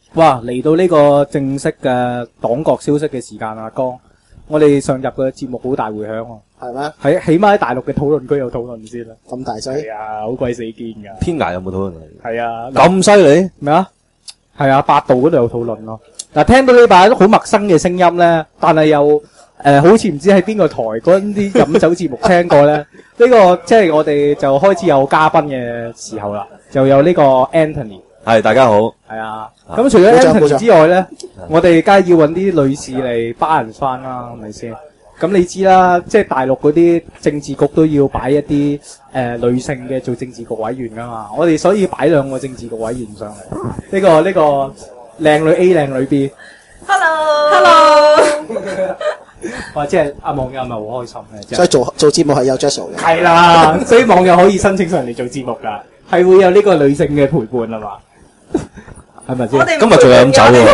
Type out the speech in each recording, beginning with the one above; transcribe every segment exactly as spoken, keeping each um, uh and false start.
哇！嚟到呢個正式嘅黨國消息嘅時間啊，江，我哋上集嘅節目好大迴響喎。 係咩？ 喺起碼喺大陸嘅討論區有討論先啦。 咁大劑？ 係啊，好鬼死堅㗎。 天涯有冇討論啊？ 係啊。 咁犀利？ 咩啊？係啊，百度嗰度有討論咯。嗱，聽到呢把好陌生嘅聲音咧，但係又誒，好似唔知喺邊個台嗰啲飲酒節目聽過咧。呢個即係我哋就開始有嘉賓嘅時候啦，就有呢個 Anthony。 係，大家好。 係啊。咁除咗 Anthony 之外咧，我哋梗係要揾啲女士嚟巴人翻啦，係咪先？咁你知啦，即係大陸嗰啲政治局都要擺一啲誒、呃、女性嘅做政治局委員噶嘛，我哋所以擺兩個政治局委員上嚟。呢、這個呢、這個靚女 A 靚女 B。Hello，Hello。哇！即係阿網友咪好開心嘅， 所以做做節目係有 Jazz 嘅。 係啦，所以網友可以申請上嚟做節目㗎，係會有呢個女性嘅陪伴啊嘛。係咪先？ 今日仲有飲酒喎。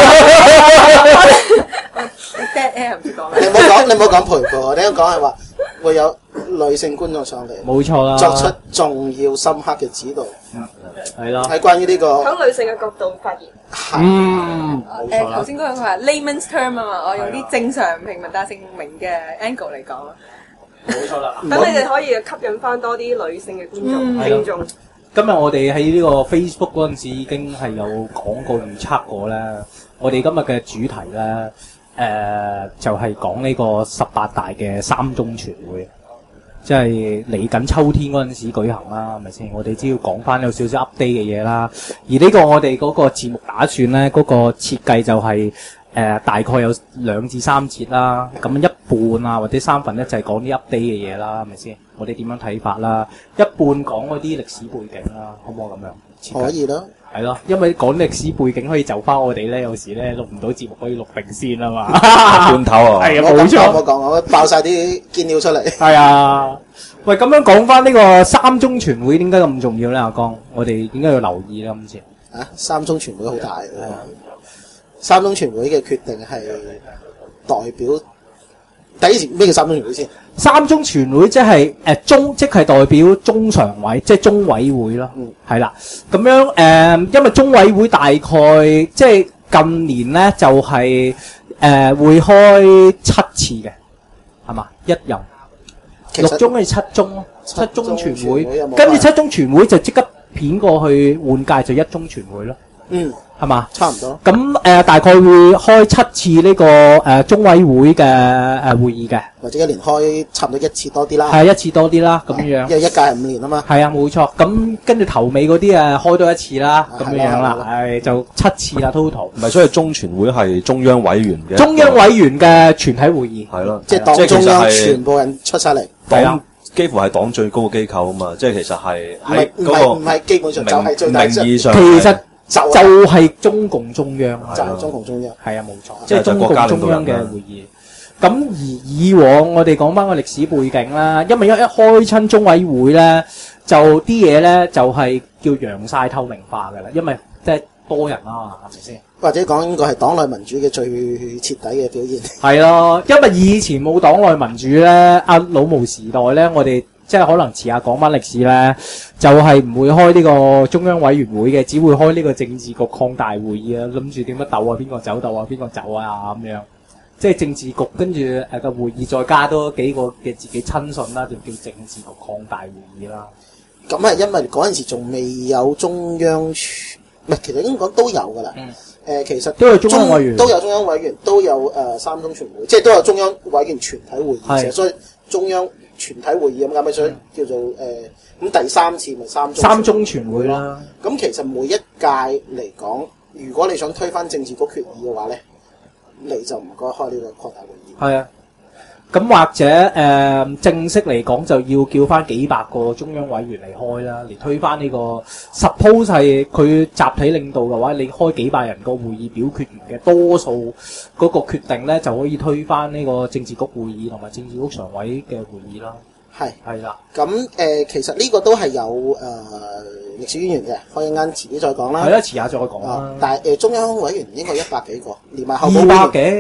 dead air 唔知講咩。 你唔好講，你唔好講陪伴，你應該講係話會有女性觀眾上嚟， 冇錯啦， 作出重要深刻嘅指導。 係咯。 係關於呢個喺女性嘅角度發言。 嗯。 誒頭先嗰個佢話 layman's term 啊嘛，我用啲正常平民百姓明嘅 angle 嚟講。 冇錯啦。 等你哋可以吸引翻多啲女性嘅觀眾聽眾。 今日我哋喺呢個 Facebook 嗰陣時已經係有講過預測過咧，我哋今日嘅主題咧，誒、呃、就係、是、講呢個十八大嘅三中全會，即係嚟緊秋天嗰陣時舉行啦，係咪先？我哋只要講翻有少少 update 嘅嘢啦。而呢個我哋嗰個節目打算咧，嗰、那個設計就係、是。誒、呃、大概有兩至三節啦，咁一半啊或者三分一就係講啲 update 嘅嘢啦，係咪先？我哋點樣睇法啦？一半講嗰啲歷史背景啦，可唔可以咁樣？ 可以咯， 係咯，因為講歷史背景可以就翻我哋咧，有時咧錄唔到節目可以錄定先啊嘛。 半頭啊， 係啊，冇錯。 我講我爆晒啲堅料出嚟。 係啊，喂，咁樣講翻呢個三中全會點解咁重要咧？阿江，我哋點解要留意咧？今次啊，三中全會好大嘅。三中全會嘅決定係代表第一次咩叫三中全會先？ 三中全會即係誒中，即係代表中常委，即係中委會咯。嗯，係啦。咁樣誒、呃，因為中委會大概即係近年咧就係、是、誒、呃、會開七次嘅，係嘛？一任六中係七中咯，七中全會，跟住七中全會就即刻片過去換屆就一中全會咯。 嗯。 係嘛？ 差唔多。 咁誒、呃，大概會開七次呢、這個誒、呃、中委會嘅誒、呃、會議嘅， 或者一年開差唔多一次多啲啦。 係一次多啲啦，咁樣。 因為一屆係五年啊嘛。係啊，冇錯。咁跟住頭尾嗰啲誒開多一次啦，咁樣樣啦，係就七次啦 total。 唔係，所以中全會係中央委員嘅。 中央委員嘅全體會議。 係咯， 即係黨中央全部人出晒嚟。 黨幾乎係黨最高嘅機構啊嘛，即係其實係喺嗰個唔係基本上就係最大名義上。 其實。就就係中共中央， 就係中共中央， 係啊，冇錯，即係中共中央嘅會議。咁而以往我哋講翻個歷史背景啦，因為一一開親中委會咧，就啲嘢咧就係叫揚晒透明化㗎啦，因為即係多人啊嘛，係咪先？ 或者講呢個係黨內民主嘅最徹底嘅表現。 係咯，因為以前冇黨內民主咧，阿老毛時代咧，我哋。即係可能遲下講翻歷史咧，就係、是、唔會開呢個中央委員會嘅，只會開呢個政治局擴大會議啊，諗住點樣鬥啊，邊個走鬥啊，邊個走啊咁樣。即係政治局跟住誒個會議再加多幾個嘅自己親信啦，就叫政治局擴大會議啦。 咁係因為嗰陣時仲未有中央，唔係其實應該講都有㗎啦。嗯。誒、呃，其實都有中央委員， 都有中央委員，都有誒、呃、三中全會，即係都有中央委員全體會議。所以中央。全體會議咁啱，所以叫做誒咁、呃、第三次咪三中三中全會啦。 咁其實每一屆嚟講，如果你想推翻政治局決議嘅話咧，你就唔該開呢個擴大會議。係啊， 咁或者誒、呃、正式嚟講就要叫翻幾百個中央委員嚟開啦，嚟推翻呢、這個 suppose 係佢集體領導嘅話，你開幾百人個會議表決完嘅多數嗰個決定咧，就可以推翻呢個政治局會議同埋政治局常委嘅會議啦。 係係啦。 咁誒、呃，其實呢個都係有誒、呃、歷史淵源嘅，可以啱遲啲再講啦。 係啦，遲下再講啦。 但係誒、呃、中央委員應該一百幾個，連埋候補委員。 二百幾。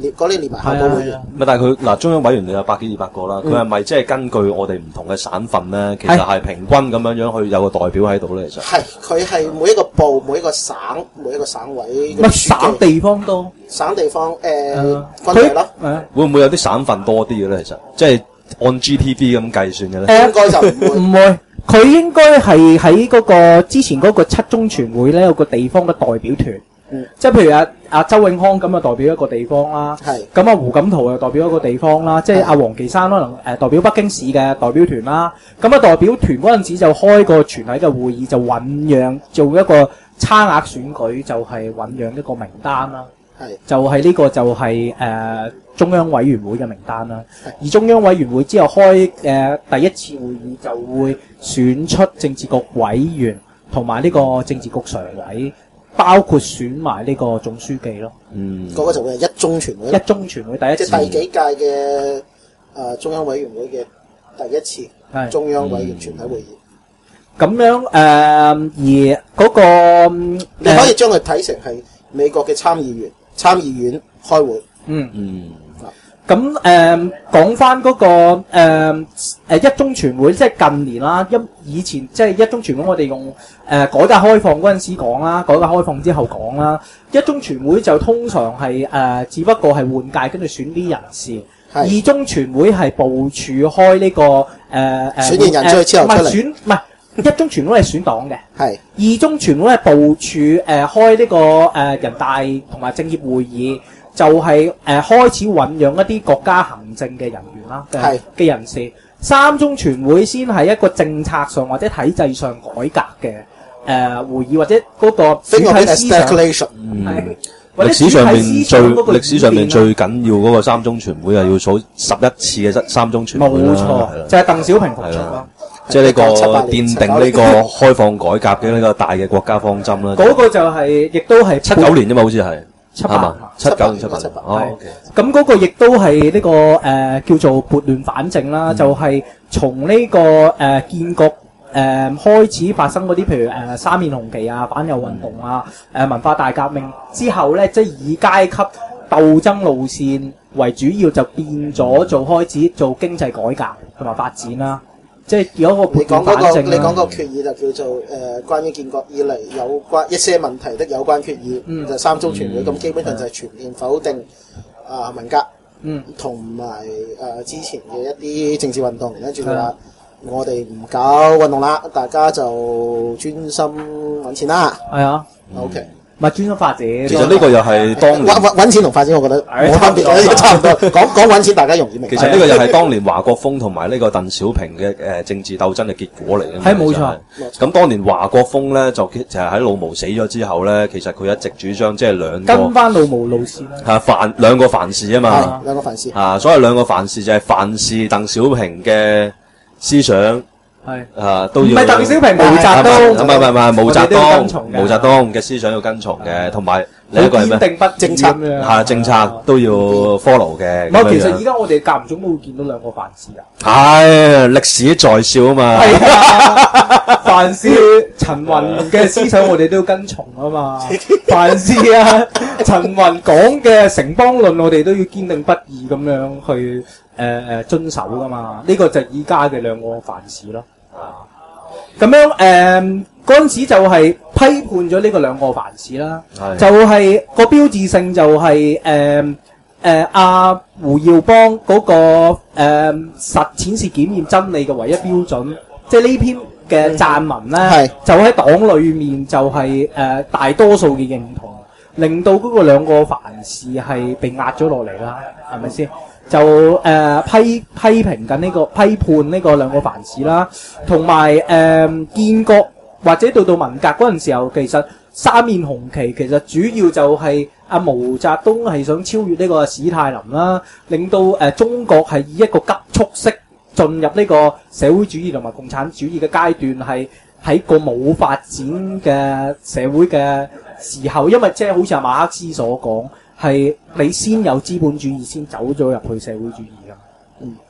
連嗰啲連埋候補會員。 咪但係佢嗱中央委員會有百幾二百個啦，佢係咪即係根據我哋唔同嘅省份咧，其實係平均咁樣樣去有個代表喺度咧？其實係佢係每一個部、每一個省、每一個省委乜省地方都省地方誒分類咯。 會唔會有啲省份多啲嘅咧？其實即係按 G D P 咁計算嘅咧？ 應該就唔會。 唔會。佢應該係喺嗰個之前嗰個七中全會咧有個地方嘅代表團， 嗯、 即係譬如阿阿周永康咁啊代表一個地方啦，咁啊胡錦濤又代表一個地方啦，即係阿黃岐山可能誒、呃、代表北京市嘅代表團啦，咁啊代表團嗰陣時就開個全體嘅會議就醞釀做一個差額選舉，就係醞釀一個名單啦。就係呢個就係、是、誒、呃、中央委員會嘅名單啦，而中央委員會之後開誒、呃、第一次會議就會選出政治局委員同埋呢個政治局常委，包括選埋呢個總書記咯。 嗯， 嗰個就會係一中全會。 一中全會第一次。 即係第幾屆嘅誒、呃、中央委員會嘅第一次中央委員全體會議。咁、 嗯、樣誒、呃，而嗰、那個、呃、 你可以將佢睇成係美國嘅參議員。參議院開會， 嗯嗯，咁誒講翻嗰個誒、呃、一中全會，即係近年啦，一以前即係一中全會，我哋用誒、呃、改革開放嗰陣時講啦，改革開放之後講啦，一中全會就通常係誒、呃，只不過係換屆跟住選啲人士，二中全會係部署開呢、這個誒誒、呃、 選完人之後出嚟，唔係選唔係。一中全會係選黨嘅， 係二中全會係部署誒、呃、開呢、這個誒、呃、人大同埋政協會議，就係、是、誒、呃、開始醖釀一啲國家行政嘅人員啦嘅嘅人士。三中全會先係一個政策上或者體制上改革嘅誒、呃、會議，或者嗰個主體思想。 嗯，歷史上面最歷史上面最緊要嗰個三中全會係要數十一次嘅三中全會啦， 冇錯，就係、是、鄧小平復出咯。 即係呢個奠定呢個開放改革嘅呢個大嘅國家方針啦。 嗰個就係、是，亦都係七九年啫嘛，好似係七八， 七九年七八年。哦， 咁嗰個亦都係呢、這個誒、呃、叫做撥亂反正啦，嗯、就係從呢個誒、呃、建國誒、呃、開始發生嗰啲，譬如誒、呃、三面紅旗啊、反右運動啊、誒、呃、文化大革命之後咧，即係以階級鬥爭路線為主要，就變咗做開始做經濟改革同埋發展啦。即係有一個撥亂反正啦。 你講個決議就叫做誒、呃、關於建國以嚟有關一些問題的有關決議，嗯、就三中全會咁、嗯、基本上就係全面否定啊、呃、文革，嗯，同埋誒之前嘅一啲政治運動，跟住佢話我哋唔搞運動啦，大家就專心揾錢啦。係啊 ，OK。 唔係專心發展， 其實呢個又係當年揾錢同發展，我覺得冇分別，差唔多。講講揾錢，大家容易明。 其實呢個又係當年華國鋒同埋呢個鄧小平嘅誒政治鬥爭嘅結果嚟嘅。 係冇錯。 咁當年華國鋒咧就就係喺老毛死咗之後咧，其實佢一直主張即係兩個跟翻老毛路線啦。 係凡兩個凡是啊嘛， 兩個凡是啊，所謂兩個凡是就係凡是鄧小平嘅思想。係啊，都要唔係鄧小平、毛澤東， 唔係唔係唔係毛澤東，毛澤東嘅思想要跟從嘅，同埋另一個係咩？ 堅定不政策係政策都要 follow 嘅。 唔係，其實而家我哋間唔中都會見到兩個凡是啊。 係歷史在笑啊嘛。 係啊，凡是陳雲嘅思想，我哋都要跟從啊嘛。凡是啊，陳雲講嘅城邦論，我哋都要堅定不移咁樣去誒誒、呃、遵守噶嘛。呢、這個就係而家嘅兩個凡是咯。啊，咁樣誒嗰陣時就係批判咗呢個兩個凡是啦，就係、是、個標誌性就係誒誒阿胡耀邦嗰、那個誒、呃、實踐是檢驗真理嘅唯一標準，即係呢篇嘅撰文咧，就喺黨裏面就係、是、誒、呃、大多數嘅認同，令到嗰個兩個凡是係被壓咗落嚟啦，係咪先？就誒、呃、批批評緊呢個批判呢個兩個凡是啦，同埋誒建國或者到到文革嗰陣時候，其實三面紅旗其實主要就係阿毛澤東係想超越呢個史太林啦，令到誒、呃、中國係以一個急速式進入呢個社會主義同埋共產主義嘅階段，係喺個冇發展嘅社會嘅時候，因為即係好似阿馬克思所講。係你先有資本主義，先走咗入去社會主義㗎。 嗯，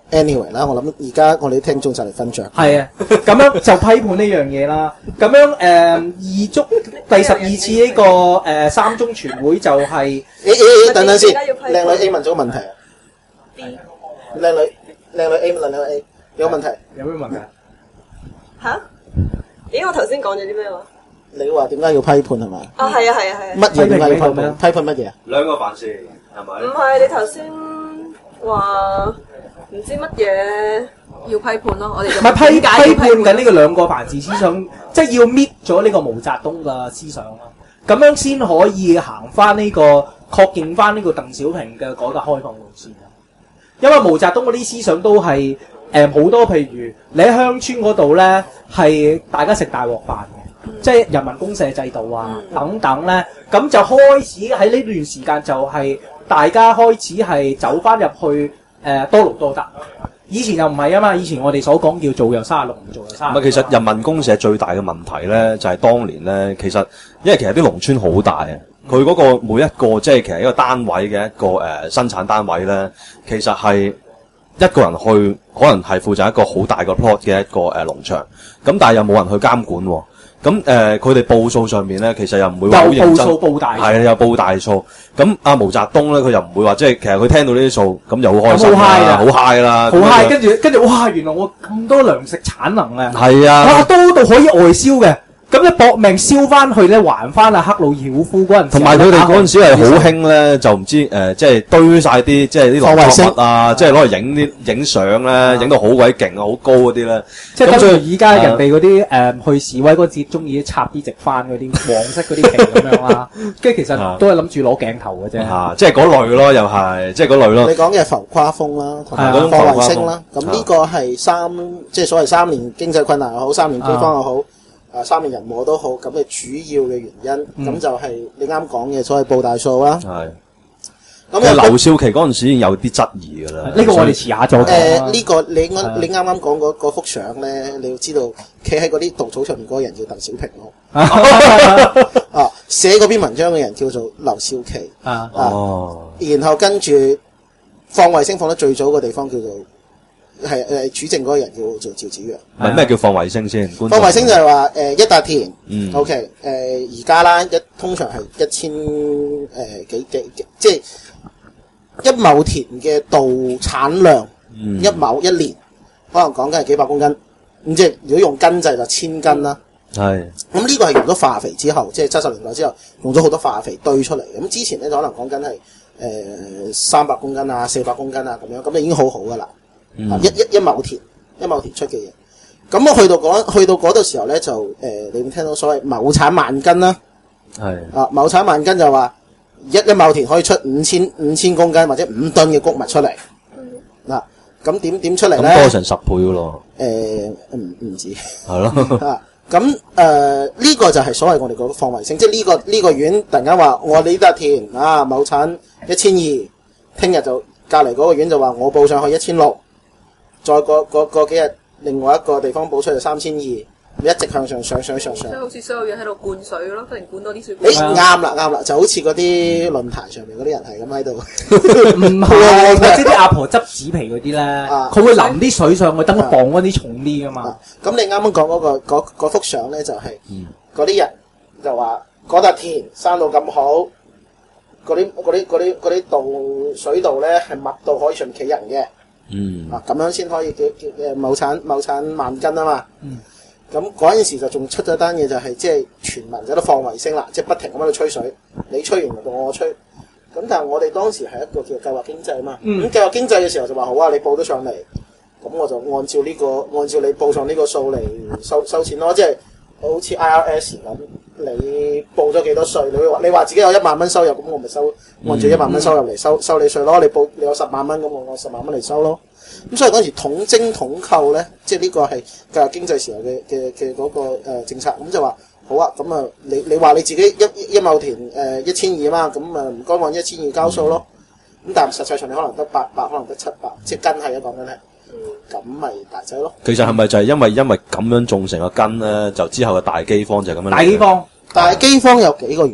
anyway 啦，我諗而家我哋啲聽眾就嚟瞓着。 係啊，咁樣就批判呢樣嘢啦。咁樣誒、呃，二中第十二次呢、這個誒、呃、三中全會就係、是， 誒誒誒，等等先，靚女 A 問咗個問題啊。 B 靚女靚女 A 問靚女 A 有個問題， 有咩問題？ 吓？咦，我頭先講咗啲咩話？ 你話點解要批判係咪？ 啊，係啊，係啊，係啊。 乜嘢點解要批判？ 批批判乜嘢啊？ 兩個凡事係咪？ 唔係，你頭先話唔知乜嘢要批判咯，我哋就唔係批點解要批判緊呢個兩個凡是思想，即係要搣咗呢個毛澤東嘅思想啦，咁樣先可以行翻呢個確認翻呢個鄧小平嘅改革開放路線啊。因為毛澤東嗰啲思想都係誒好多，譬如你喺鄉村嗰度咧，係大家食大鑊飯嘅，嗯、即係人民公社制度啊、嗯、等等咧，咁就開始喺呢段時間就係大家開始係走翻入去誒、呃、多勞多得。以前又唔係啊嘛，以前我哋所講叫做又三十六，唔做又三十六。 唔係，其實人民公社最大嘅問題咧，就係、是、當年咧，其實因為其實啲農村好大啊，佢嗰個每一個即係其實一個單位嘅一個誒、呃、生產單位咧，其實係一個人去，可能係負責一個好大個 plot 嘅一個誒農場，咁但係又冇人去監管喎。咁誒，佢哋報數上面咧，其實又唔會話好認真， 報數報大數， 係啊，又報大數。咁阿毛澤東咧，佢又唔會話即係其實佢聽到呢啲數，咁就好開心啦，好 high 啦， 好 high。跟住跟住，哇！原來我咁多糧食產能啊， 係啊， 哇，多到可以外銷嘅。咁咧搏命燒翻去咧，還翻阿克魯曉夫嗰陣時， 同埋佢哋嗰陣時係好興咧，就唔知誒、呃，即係堆晒啲即係啲農作物啊，即係攞嚟影啲影相咧，影到好鬼勁啊，好高嗰啲咧。 即係等於而家人哋嗰啲誒去示威嗰節，中意插啲直翻嗰啲黃色嗰啲旗咁樣啦。跟住其實都係諗住攞鏡頭嘅啫。 啊，即係嗰類咯，又係即係嗰類咯。 你講嘅係浮誇風啦，同埋放衛星啦。咁呢個係三即係所謂三年經濟困難又好，三年饑荒又好。啊，三年人禍都好，咁嘅主要嘅原因，咁、嗯、就係你啱講嘅所謂報大數啦。係。咁啊， 劉少奇嗰陣時已經有啲質疑㗎啦。 呢、這個我哋遲下再講。誒、 呃，呢、這個你啱你啱啱講嗰嗰幅相咧，你要知道，企喺嗰啲稻草上面嗰個人叫鄧小平咯。啊，寫嗰篇文章嘅人叫做劉少奇。啊。哦。然後跟住放衛星放得最早嘅地方叫做。係誒主政嗰個人叫做趙紫陽。 係咩叫放衛星先？ 放衛星就係話誒一笪田。 嗯。 O K 誒而家啦，一通常係一千誒幾幾即係一畝田嘅稻產量。嗯。一畝一年可能講緊係幾百公斤。咁即係如果用斤制就千斤啦。係。咁呢個係用咗化肥之後，即係七十年代之後用咗好多化肥堆出嚟。咁之前咧就可能講緊係誒三百公斤啊、四百公斤啊咁樣，咁就已經好好噶啦。嗯、一一一畝田，一畝田出嘅嘢，咁我去到嗰去到嗰度時候咧，就誒、呃，你會聽到所謂畝產萬斤啦，係啊，畝產萬斤就話一一畝田可以出五千五千公斤或者五噸嘅穀物出嚟，嗱、嗯，咁點點出嚟咧？ 多成十倍噶咯， 誒、呃，唔唔止， 係咯， 啊，咁誒呢個就係所謂我哋嗰個放衛星，即係呢、這個呢、這個縣突然間話我哋呢笪田啊畝產一千二，聽日就隔籬嗰個縣就話我報上去一千六。再過過過幾日，另外一個地方報出嚟三千二，一直向上上上上上。 即係好似所有人喺度灌水咯，突然灌多啲水。 誒啱啦啱啦，就好似嗰啲論壇上面嗰啲人係咁喺度。 唔係，即係啲阿婆執紙皮嗰啲咧，佢、啊、會淋啲水上去，等佢磅嗰啲重啲噶嘛。咁、啊、你啱啱講嗰個嗰嗰幅相咧，就係嗰啲人就話嗰笪田生到咁好，嗰啲嗰啲嗰啲嗰啲道水道咧係密到可以上企人嘅。嗯，啊咁樣先可以叫叫誒畝產畝產萬斤啊嘛。嗯，咁嗰陣時就仲出咗單嘢，就係即係全民喺度放衛星啦，即係不停咁喺度吹水，你吹完就到我吹。咁但係我哋當時係一個叫計劃經濟啊嘛。嗯，咁計劃經濟嘅時候就話好啊，你報得上嚟，咁我就按照呢個按照你報上呢個數嚟收收錢咯，即係好似 I R S 咁，你報咗幾多稅，你會話你話自己有一萬蚊收入，咁我咪收按照一萬蚊收入嚟收收你稅咯。你報你有十萬蚊，咁我按十萬蚊嚟收咯。咁所以嗰陣時統徵統購咧，即係呢個係計劃經濟時候嘅嘅嘅嗰個誒、呃、政策，咁就話好啊，咁啊你你話你自己一一畝田誒一千二嘛，咁啊唔該按一千二交數咯。咁但係實際上你可能得八百，可能得七百，即係斤係啊講緊係。咁咪大劑咯。其實係咪就係因為因為咁樣種成個根咧，就之後嘅大饑荒就係咁樣。大饑荒，大饑荒有幾個原因。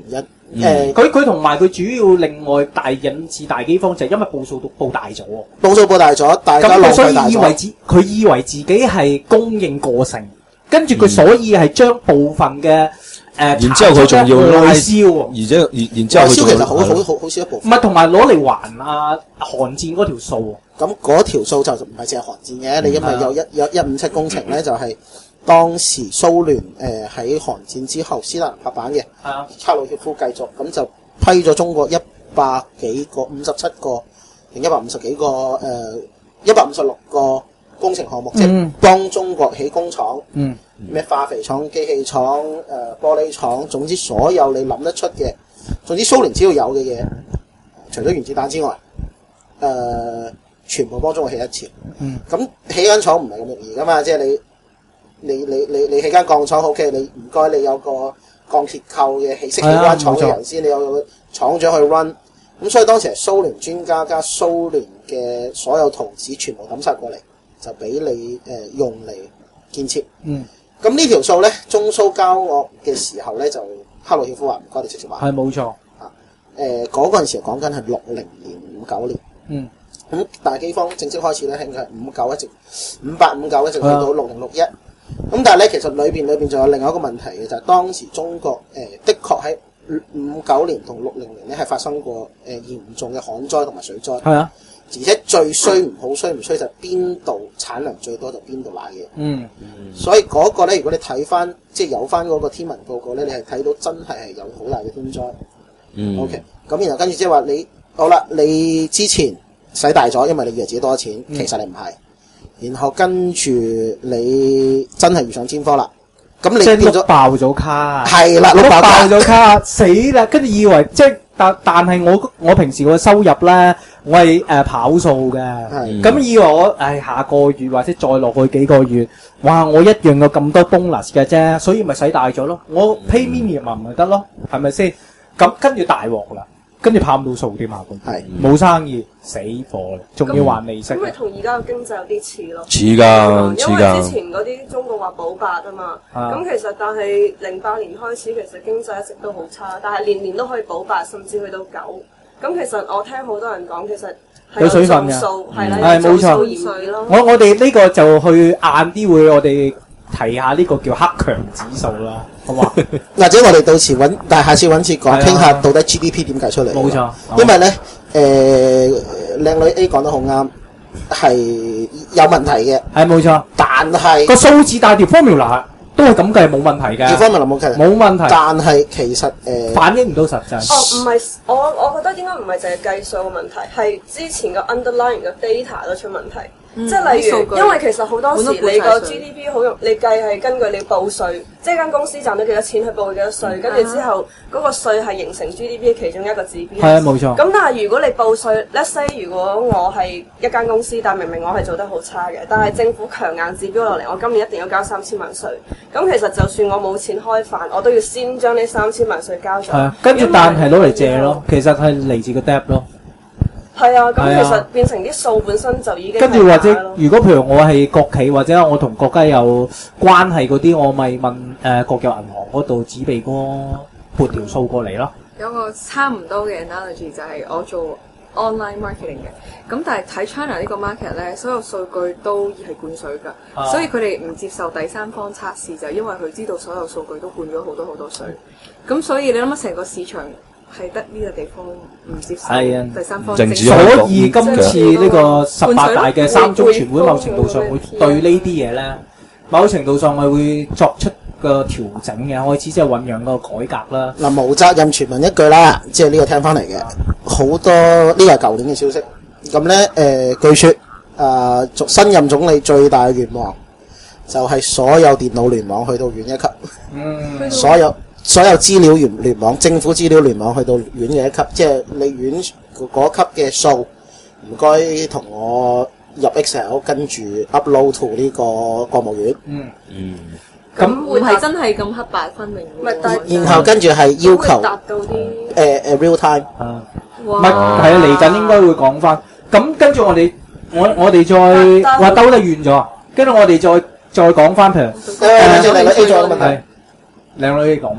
誒佢佢同埋佢主要另外大引致大饑荒就係因為報數都報大咗， 報數報大咗，大家咁浪佢所以以為費大咗。 自佢以為自己係供應過剩，跟住佢所以係將部分嘅誒， 然之後佢仲要拉內銷喎， 而且然然之後內銷佢仲要其實好好係咯好好少一部唔分。 係同埋攞嚟還啊韓戰嗰條數咁嗰條數就唔係淨係韓戰嘅，你因為有一有一五七工程咧，就係當時蘇聯誒喺韓戰之後斯大林拍板嘅， 係啊， 赫魯曉夫繼續，咁就批咗中國一百幾個五十七個定一百五十幾個誒一百五十六個工程項目，即係嗯幫中國起工廠， 嗯咩化肥廠、機器廠、誒、玻璃廠，總之所有你諗得出嘅，總之蘇聯只要有嘅嘢，除咗原子彈之外，誒、全部幫中國起一次。 嗯， 咁起間廠唔係咁容易噶嘛，即係你你你你你起間鋼廠 OK，你唔該你有個鋼鐵構嘅起識起間廠嘅人先，你有個廠長去 run。咁所以當時係蘇聯專家加蘇聯嘅所有圖紙全部抌晒過嚟，就俾你誒、呃、用嚟建設。 嗯， 咁呢條數咧，中蘇交惡嘅時候咧，就赫魯曉夫話唔該你直接還。 係冇錯， 誒嗰個陣時講緊係六零年、五九年。 嗯咁大饑荒正式開始咧，應該係五九一直五八五九一直去到六零六一。咁但係咧，其實裏邊裏邊仲有另外一個問題嘅，就係、是、當時中國誒、呃、的確喺五九年同六零年咧係發生過誒、呃、嚴重嘅旱災同埋水災。 係啊， 而且最衰唔好衰唔衰就係邊度產量最多就邊度買嘢。 嗯所以嗰個咧，如果你睇翻即係有翻嗰個天文報告咧，你係睇到真係係有好大嘅天災。 嗯 OK，咁然後跟住即係話你好啦，你之前使大咗，因為你以為自己多錢，其實你唔係。然後跟住你真係遇上天災啦，咁你即係變咗碌爆咗卡， 係啦， 碌爆碌爆卡咗卡，死啦！跟住以為即係但但係我我平時個收入咧，我係誒、呃、跑數嘅， 係咁以為我誒下個月或者再落去幾個月，哇！我一樣有咁多 bonus 嘅啫，所以咪使大咗咯。我 pay minimum 咪得咯，係咪先？咁跟住大鑊啦，跟住跑唔到數添啊！ 係冇生意，死火啦，仲要還利息咁。咪同而家嘅經濟有啲似咯。 似㗎似因為之㗎， 前嗰啲中國話保八啊嘛， 啊咁其實但係零八年開始其實經濟一直都好差，但係年年都可以保八，甚至去到九。咁其實我聽好多人講，其實係有水分㗎做數，係啦， 係冇錯有做數而咯。 我我哋呢個就去晏啲會，我哋提下呢個叫克強指數啦，好嘛？ 或者我哋到時揾，但係下次揾次講係啊傾下到底 G D P 點計出嚟。 冇錯因為咧誒靚女 A 講得好啱，係有問題嘅， 係冇錯， 但係個數字大條 formula 都係咁計冇問題嘅， 呢方面冇計。 冇問題， 但係其實誒、呃反映唔到實際。 哦，唔係，我我覺得應該唔係淨係計數嘅問題，係之前嘅 underlying 嘅 data 都出問題。即係例如， 啲數據因為其實好多時本都你個報晒稅 G D P 好容，你計係根據你報稅，即係間公司賺到幾多錢去報幾多稅，跟住之後嗰個稅係形成 G D P 嘅其中一個指標。 係啊，冇錯。 咁但係如果你報稅，let's say 如果我係一間公司，但明明我係做得好差嘅，但係政府強硬指標落嚟，我今年一定要交三千萬稅。咁其實就算我冇錢開飯，我都要先將呢三千萬稅交咗。 係啊，跟住但係攞嚟借咯，其實係嚟自個 debt 咯。 係啊，咁係啊其實變成啲數本身就已經跟住或者係假咯如果譬如我係國企或者我同國家有關係嗰啲，我咪問誒、呃、國有銀行嗰度紙幣哥撥條數過嚟咯。 有個差唔多嘅 analogy 就係我做 online marketing 嘅，咁但係睇 China 呢個 market 咧，所有數據都係灌水㗎， 啊所以佢哋唔接受第三方測試，就係因為佢知道所有數據都灌咗好多好多水，咁所以你諗下成個市場係得呢個地方唔接受係啊第三方淨止證實所以今次呢個十八大嘅三中全會，某程度上會對呢啲嘢咧，某程度上係會作出個調整嘅，開始即係醖釀個改革啦。 嗱無責任傳聞一句啦，即係呢個聽翻嚟嘅，好多呢個係舊年嘅消息。咁咧誒，據說啊、呃，新任總理最大嘅願望就係所有電腦聯網去到縣一級， 嗯， 所有所有資料聯聯網、政府資料聯網去到縣嘅一級，即係你縣嗰級嘅數，唔該同我入 Excel 跟住 upload to 呢個國務院。 嗯， 嗯， 咁唔係真係咁黑白分明喎。 唔係但係然後跟住係要求會達到啲誒誒 real time。 啊，唔哇係係啊，嚟緊應該會講翻。咁跟住我哋我我哋再話兜得遠咗，跟住我哋再再講翻譬如誒，靚女 A 咗個問題。 係靚女你講咩咧？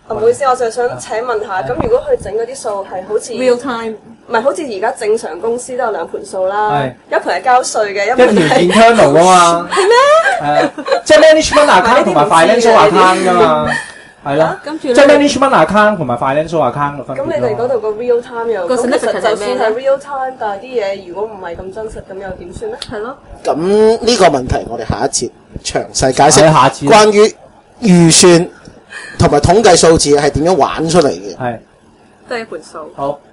啊，唔好意思，我就想請問下，咁如果佢整嗰啲數係好似 real time， 唔係好似而家正常公司都有兩盤數啦， 係一盤係交稅嘅，一一盤條係 internal 啊嘛，係咩？誒，即係 management account 同埋 financial account 噶嘛，係咯， 跟住即係 management account 同埋 financial account 嘅分別咁你哋嗰度個 real time 又個咁其 significance 實就算係係咩咧 real time，但係啲嘢如果唔係咁真實，咁又點算咧？ 係咯， 咁呢個問題我哋下一節詳細解釋。 係下次關於預算同埋統計數字係點樣玩出嚟嘅。 係都係一盤數。 好。